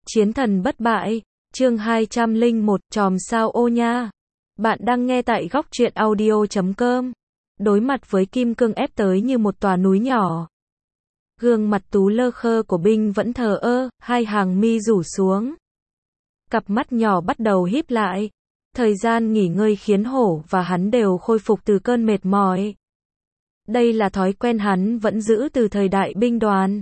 Chiến thần bất bại, chương 201, chòm sao ô nha. Bạn đang nghe tại góc truyện audio.com. Đối mặt với kim cương ép tới như một tòa núi nhỏ. Gương mặt tú lơ khơ của Binh vẫn thờ ơ, hai hàng mi rủ xuống. Cặp mắt nhỏ bắt đầu híp lại. Thời gian nghỉ ngơi khiến hổ và hắn đều khôi phục từ cơn mệt mỏi. Đây là thói quen hắn vẫn giữ từ thời đại binh đoàn.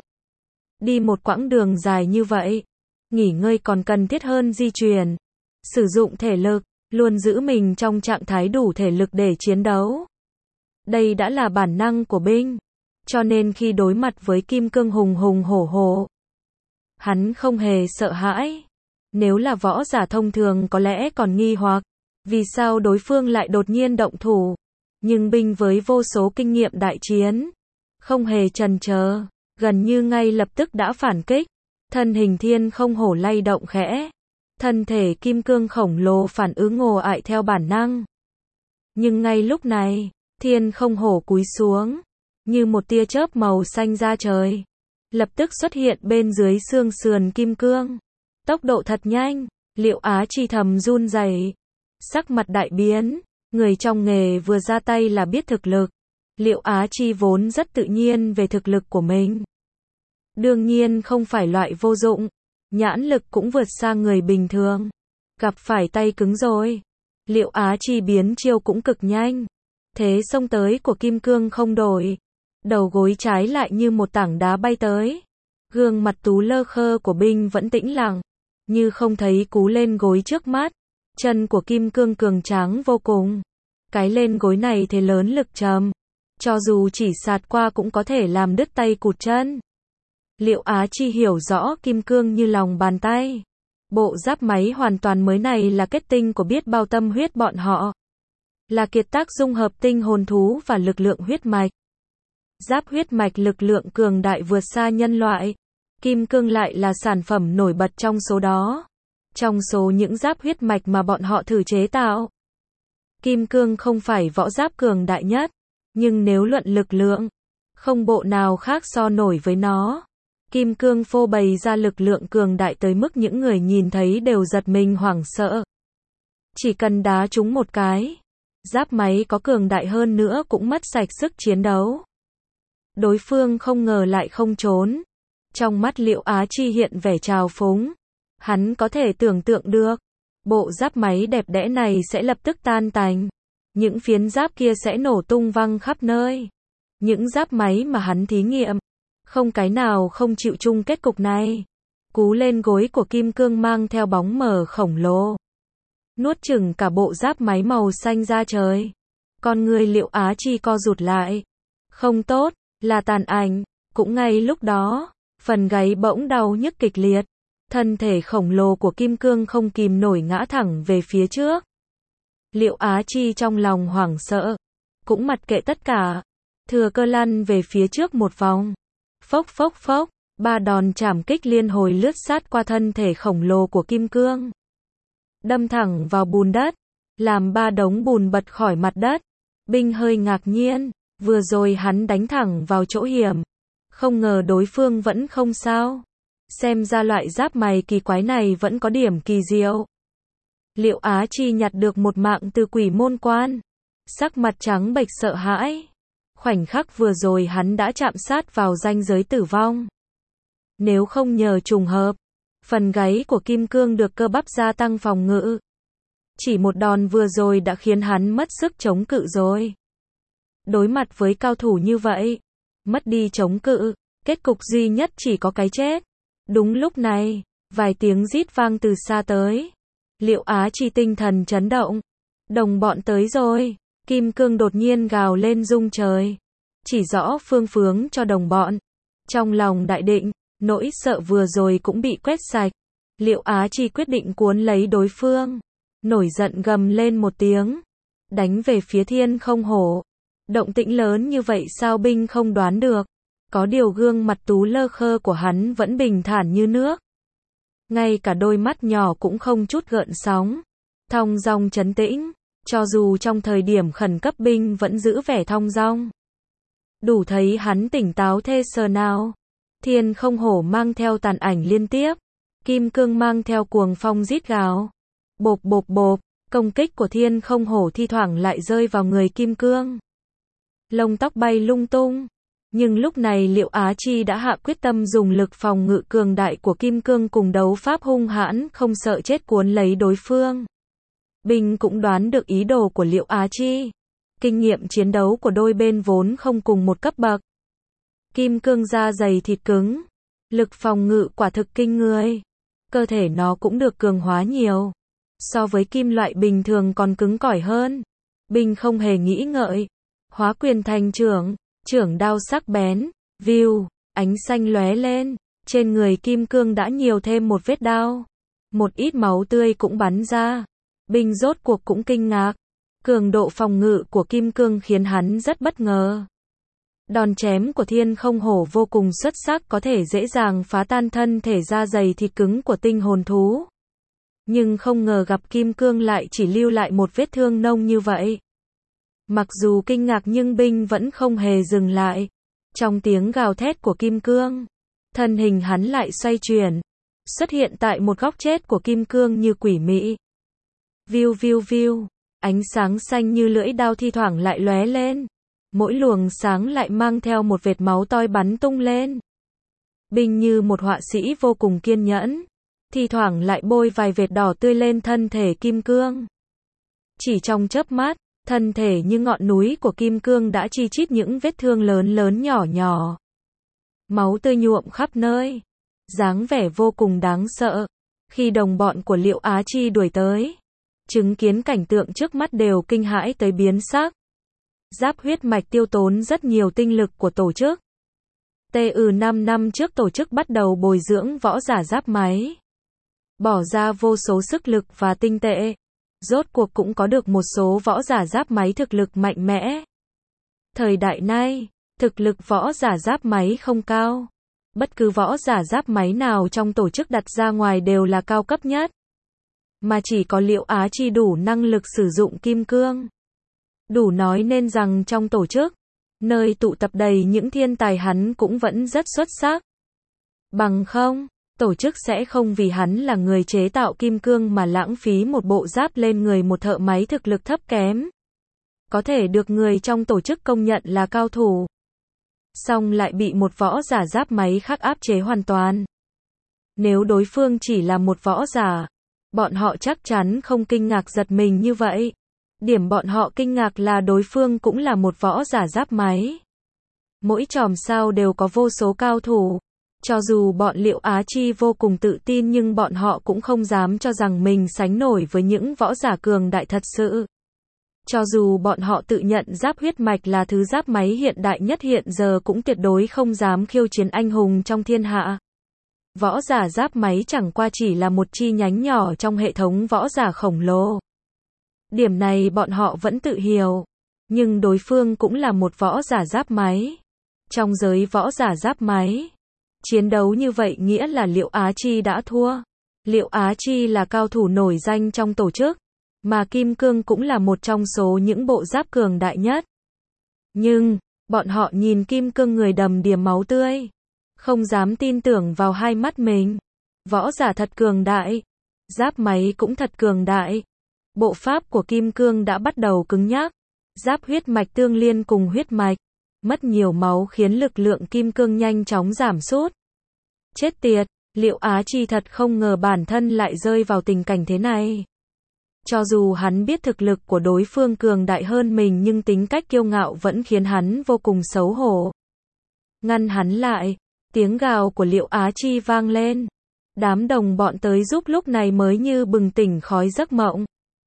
Đi một quãng đường dài như vậy, nghỉ ngơi còn cần thiết hơn di chuyển. Sử dụng thể lực, luôn giữ mình trong trạng thái đủ thể lực để chiến đấu. Đây đã là bản năng của Binh. Cho nên khi đối mặt với kim cương hùng hùng hổ hổ, hắn không hề sợ hãi. Nếu là võ giả thông thường có lẽ còn nghi hoặc, vì sao đối phương lại đột nhiên động thủ. Nhưng Binh với vô số kinh nghiệm đại chiến, không hề chần chờ, gần như ngay lập tức đã phản kích. Thân hình thiên không hổ lay động khẽ. Thân thể kim cương khổng lồ phản ứng ồ ạt theo bản năng. Nhưng ngay lúc này, thiên không hổ cúi xuống, như một tia chớp màu xanh ra trời, lập tức xuất hiện bên dưới xương sườn kim cương. Tốc độ thật nhanh, Liệu Á Chi thầm run rẩy, sắc mặt đại biến. Người trong nghề vừa ra tay là biết thực lực. Liệu Á Chi vốn rất tự nhiên về thực lực của mình. Đương nhiên không phải loại vô dụng, nhãn lực cũng vượt xa người bình thường. Gặp phải tay cứng rồi. Liệu Á Chi biến chiêu cũng cực nhanh. Thế xông tới của kim cương không đổi. Đầu gối trái lại như một tảng đá bay tới. Gương mặt tú lơ khơ của Binh vẫn tĩnh lặng, như không thấy cú lên gối trước mắt. Chân của kim cương cường tráng vô cùng. Cái lên gối này thế lớn lực trầm. Cho dù chỉ sạt qua cũng có thể làm đứt tay cụt chân. Liệu Á Chi hiểu rõ kim cương như lòng bàn tay. Bộ giáp máy hoàn toàn mới này là kết tinh của biết bao tâm huyết bọn họ. Là kiệt tác dung hợp tinh hồn thú và lực lượng huyết mạch. Giáp huyết mạch lực lượng cường đại vượt xa nhân loại. Kim cương lại là sản phẩm nổi bật trong số đó. Trong số những giáp huyết mạch mà bọn họ thử chế tạo, kim cương không phải võ giáp cường đại nhất. Nhưng nếu luận lực lượng, không bộ nào khác so nổi với nó. Kim cương phô bày ra lực lượng cường đại tới mức những người nhìn thấy đều giật mình hoảng sợ. Chỉ cần đá trúng một cái, giáp máy có cường đại hơn nữa cũng mất sạch sức chiến đấu. Đối phương không ngờ lại không trốn. Trong mắt Liệu Á Chi hiện vẻ trào phúng. Hắn có thể tưởng tượng được, bộ giáp máy đẹp đẽ này sẽ lập tức tan tành. Những phiến giáp kia sẽ nổ tung văng khắp nơi. Những giáp máy mà hắn thí nghiệm, không cái nào không chịu chung kết cục này. Cú lên gối của kim cương mang theo bóng mờ khổng lồ, nuốt chửng cả bộ giáp máy màu xanh ra trời. Con người Liệu Á Chi co rụt lại. Không tốt, là tàn ảnh. Cũng ngay lúc đó, phần gáy bỗng đau nhức kịch liệt. Thân thể khổng lồ của kim cương không kìm nổi ngã thẳng về phía trước. Liệu Á Chi trong lòng hoảng sợ, cũng mặc kệ tất cả, thừa cơ lăn về phía trước một vòng. Phốc phốc phốc, ba đòn chảm kích liên hồi lướt sát qua thân thể khổng lồ của kim cương, đâm thẳng vào bùn đất, làm ba đống bùn bật khỏi mặt đất. Binh hơi ngạc nhiên, vừa rồi hắn đánh thẳng vào chỗ hiểm, không ngờ đối phương vẫn không sao. Xem ra loại giáp mày kỳ quái này vẫn có điểm kỳ diệu. Liệu Á Chi nhặt được một mạng từ quỷ môn quan, sắc mặt trắng bệch sợ hãi. Khoảnh khắc vừa rồi hắn đã chạm sát vào ranh giới tử vong. Nếu không nhờ trùng hợp, phần gáy của kim cương được cơ bắp gia tăng phòng ngự. Chỉ một đòn vừa rồi đã khiến hắn mất sức chống cự rồi. Đối mặt với cao thủ như vậy, mất đi chống cự, kết cục duy nhất chỉ có cái chết. Đúng lúc này, vài tiếng rít vang từ xa tới. Liệu Á Chi tinh thần chấn động. Đồng bọn tới rồi. Kim cương đột nhiên gào lên rung trời, chỉ rõ phương hướng cho đồng bọn. Trong lòng đại định, nỗi sợ vừa rồi cũng bị quét sạch. Liệu Á Chi quyết định cuốn lấy đối phương. Nổi giận gầm lên một tiếng, đánh về phía thiên không hổ. Động tĩnh lớn như vậy sao Binh không đoán được. Có điều gương mặt tú lơ khơ của hắn vẫn bình thản như nước. Ngay cả đôi mắt nhỏ cũng không chút gợn sóng. Thong dong trấn tĩnh. Cho dù trong thời điểm khẩn cấp Binh vẫn giữ vẻ thong dong. Đủ thấy hắn tỉnh táo thế sờ nào. Thiên không hổ mang theo tàn ảnh liên tiếp. Kim cương mang theo cuồng phong rít gào. Bộp bộp bộp, công kích của thiên không hổ thi thoảng lại rơi vào người kim cương. Lông tóc bay lung tung. Nhưng lúc này Liệu Á Chi đã hạ quyết tâm dùng lực phòng ngự cường đại của kim cương cùng đấu pháp hung hãn không sợ chết cuốn lấy đối phương. Binh cũng đoán được ý đồ của Liệu Á Chi. Kinh nghiệm chiến đấu của đôi bên vốn không cùng một cấp bậc. Kim cương da dày thịt cứng. Lực phòng ngự quả thực kinh người. Cơ thể nó cũng được cường hóa nhiều. So với kim loại bình thường còn cứng cỏi hơn. Binh không hề nghĩ ngợi. Hóa quyền thành chưởng đao sắc bén. View, ánh xanh lóe lên. Trên người kim cương đã nhiều thêm một vết đao. Một ít máu tươi cũng bắn ra. Binh rốt cuộc cũng kinh ngạc. Cường độ phòng ngự của kim cương khiến hắn rất bất ngờ. Đòn chém của thiên không hổ vô cùng xuất sắc, có thể dễ dàng phá tan thân thể da dày thịt cứng của tinh hồn thú. Nhưng không ngờ gặp kim cương lại chỉ lưu lại một vết thương nông như vậy. Mặc dù kinh ngạc nhưng binh vẫn không hề dừng lại. Trong tiếng gào thét của kim cương, thân hình hắn lại xoay chuyển, xuất hiện tại một góc chết của kim cương như quỷ mị. Viu viu viu, ánh sáng xanh như lưỡi đao thi thoảng lại lóe lên. Mỗi luồng sáng lại mang theo một vệt máu toi bắn tung lên. Binh như một họa sĩ vô cùng kiên nhẫn, thi thoảng lại bôi vài vệt đỏ tươi lên thân thể kim cương. Chỉ trong chớp mắt, thân thể như ngọn núi của kim cương đã chi chít những vết thương lớn lớn nhỏ nhỏ. Máu tươi nhuộm khắp nơi, dáng vẻ vô cùng đáng sợ. Khi đồng bọn của Liệu Á Chi đuổi tới, chứng kiến cảnh tượng trước mắt đều kinh hãi tới biến sắc. Giáp huyết mạch tiêu tốn rất nhiều tinh lực của tổ chức. 5 năm trước tổ chức bắt đầu bồi dưỡng võ giả giáp máy. Bỏ ra vô số sức lực và tinh tệ. Rốt cuộc cũng có được một số võ giả giáp máy thực lực mạnh mẽ. Thời đại nay, thực lực võ giả giáp máy không cao. Bất cứ võ giả giáp máy nào trong tổ chức đặt ra ngoài đều là cao cấp nhất. Mà chỉ có Liệu Á Chi đủ năng lực sử dụng kim cương. Đủ nói nên rằng trong tổ chức, nơi tụ tập đầy những thiên tài hắn cũng vẫn rất xuất sắc. Bằng không, tổ chức sẽ không vì hắn là người chế tạo kim cương mà lãng phí một bộ giáp lên người một thợ máy thực lực thấp kém. Có thể được người trong tổ chức công nhận là cao thủ. Song lại bị một võ giả giáp máy khác áp chế hoàn toàn. Nếu đối phương chỉ là một võ giả, bọn họ chắc chắn không kinh ngạc giật mình như vậy. Điểm bọn họ kinh ngạc là đối phương cũng là một võ giả giáp máy. Mỗi chòm sao đều có vô số cao thủ. Cho dù bọn Liệu Á Chi vô cùng tự tin nhưng bọn họ cũng không dám cho rằng mình sánh nổi với những võ giả cường đại thật sự. Cho dù bọn họ tự nhận giáp huyết mạch là thứ giáp máy hiện đại nhất hiện giờ cũng tuyệt đối không dám khiêu chiến anh hùng trong thiên hạ. Võ giả giáp máy chẳng qua chỉ là một chi nhánh nhỏ trong hệ thống võ giả khổng lồ. Điểm này bọn họ vẫn tự hiểu. Nhưng đối phương cũng là một võ giả giáp máy. Trong giới võ giả giáp máy, chiến đấu như vậy nghĩa là Liệu Á Chi đã thua. Liệu Á Chi là cao thủ nổi danh trong tổ chức, mà kim cương cũng là một trong số những bộ giáp cường đại nhất. Nhưng, bọn họ nhìn kim cương người đầm đìa máu tươi, không dám tin tưởng vào hai mắt mình. Võ giả thật cường đại, giáp máy cũng thật cường đại. Bộ pháp của kim cương đã bắt đầu cứng nhắc, giáp huyết mạch tương liên cùng huyết mạch, mất nhiều máu khiến lực lượng kim cương nhanh chóng giảm sút. Chết tiệt, Liệu Á Chi thật không ngờ bản thân lại rơi vào tình cảnh thế này. Cho dù hắn biết thực lực của đối phương cường đại hơn mình nhưng tính cách kiêu ngạo vẫn khiến hắn vô cùng xấu hổ. Ngăn hắn lại, tiếng gào của Liệu Á Chi vang lên. Đám đồng bọn tới giúp lúc này mới như bừng tỉnh khói giấc mộng.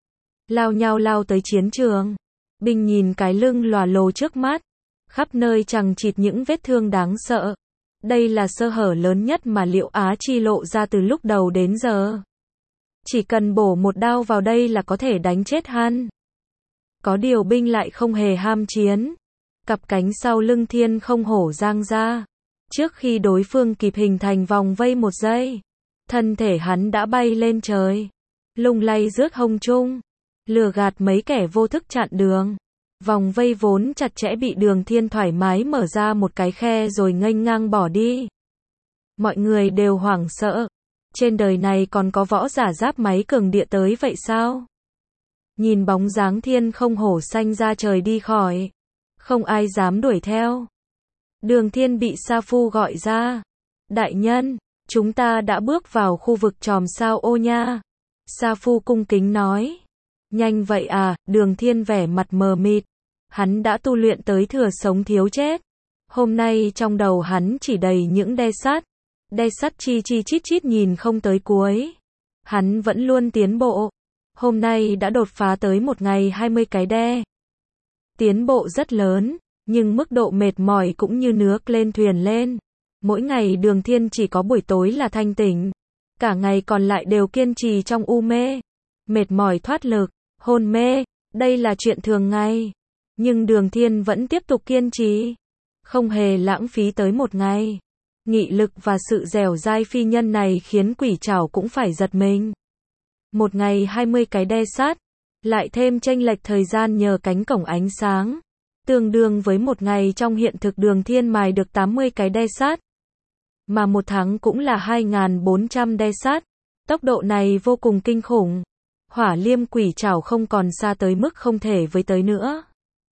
Lao nhau lao tới chiến trường. Binh nhìn cái lưng lòa lồ trước mắt. Khắp nơi chằng chịt những vết thương đáng sợ. Đây là sơ hở lớn nhất mà Liệu Á Chi lộ ra từ lúc đầu đến giờ. Chỉ cần bổ một đao vào đây là có thể đánh chết hắn. Có điều binh lại không hề ham chiến. Cặp cánh sau lưng thiên không hổ giang ra. Trước khi đối phương kịp hình thành vòng vây một giây, thân thể hắn đã bay lên trời, lung lay rước hông trung, lừa gạt mấy kẻ vô thức chặn đường. Vòng vây vốn chặt chẽ bị Đường Thiên thoải mái mở ra một cái khe rồi nghênh ngang bỏ đi. Mọi người đều hoảng sợ. Trên đời này còn có võ giả giáp máy cường địa tới vậy sao? Nhìn bóng dáng Thiên Không hổ xanh ra trời đi khỏi. Không ai dám đuổi theo. Đường Thiên bị Sa Phu gọi ra. Đại nhân, chúng ta đã bước vào khu vực chòm sao ô nha. Sa Phu cung kính nói. Nhanh vậy à, Đường Thiên vẻ mặt mờ mịt. Hắn đã tu luyện tới thừa sống thiếu chết. Hôm nay trong đầu hắn chỉ đầy những đe sắt chi chít chít nhìn không tới cuối. Hắn vẫn luôn tiến bộ. Hôm nay đã đột phá tới một ngày 20 cái đe. Tiến bộ rất lớn, nhưng mức độ mệt mỏi cũng như nước lên thuyền lên. Mỗi ngày Đường Thiên chỉ có buổi tối là thanh tỉnh. Cả ngày còn lại đều kiên trì trong u mê. Mệt mỏi thoát lực, hôn mê, đây là chuyện thường ngày. Nhưng Đường Thiên vẫn tiếp tục kiên trì. Không hề lãng phí tới một ngày. Nghị lực và sự dẻo dai phi nhân này khiến quỷ trảo cũng phải giật mình. Một ngày 20 cái đe sắt, lại thêm chênh lệch thời gian nhờ cánh cổng ánh sáng. Tương đương với một ngày trong hiện thực Đường Thiên mài được 80 cái đe sắt. Mà một tháng cũng là 2.400 đe sắt. Tốc độ này vô cùng kinh khủng. Hỏa Liêm quỷ trảo không còn xa tới mức không thể với tới nữa.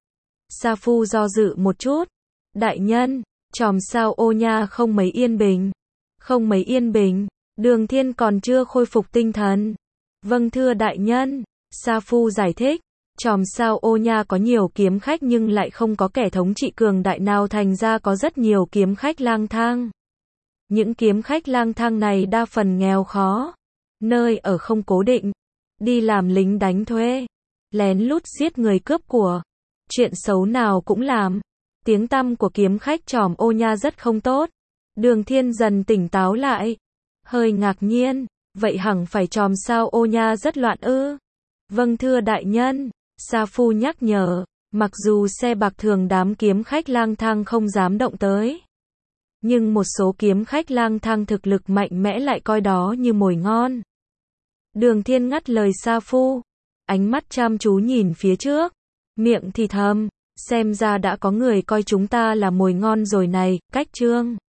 Sa Phu do dự một chút. Đại nhân, chòm sao ô nha không mấy yên bình. Không mấy yên bình, Đường Thiên còn chưa khôi phục tinh thần. Vâng thưa đại nhân, Sa Phu giải thích. Chòm sao ô nha có nhiều kiếm khách nhưng lại không có kẻ thống trị cường đại nào, thành ra có rất nhiều kiếm khách lang thang. Những kiếm khách lang thang này đa phần nghèo khó, nơi ở không cố định, đi làm lính đánh thuê, lén lút giết người cướp của, chuyện xấu nào cũng làm. Tiếng tăm của kiếm khách chòm ô nha rất không tốt. Đường Thiên dần tỉnh táo lại, hơi ngạc nhiên, vậy hẳn phải chòm sao ô nha rất loạn ư? Vâng thưa đại nhân, Sa Phu nhắc nhở, mặc dù xe bạc thường đám kiếm khách lang thang không dám động tới, nhưng một số kiếm khách lang thang thực lực mạnh mẽ lại coi đó như mồi ngon. Đường Thiên ngắt lời Sa Phu, ánh mắt chăm chú nhìn phía trước, miệng thì thầm, xem ra đã có người coi chúng ta là mồi ngon rồi này, cách Trương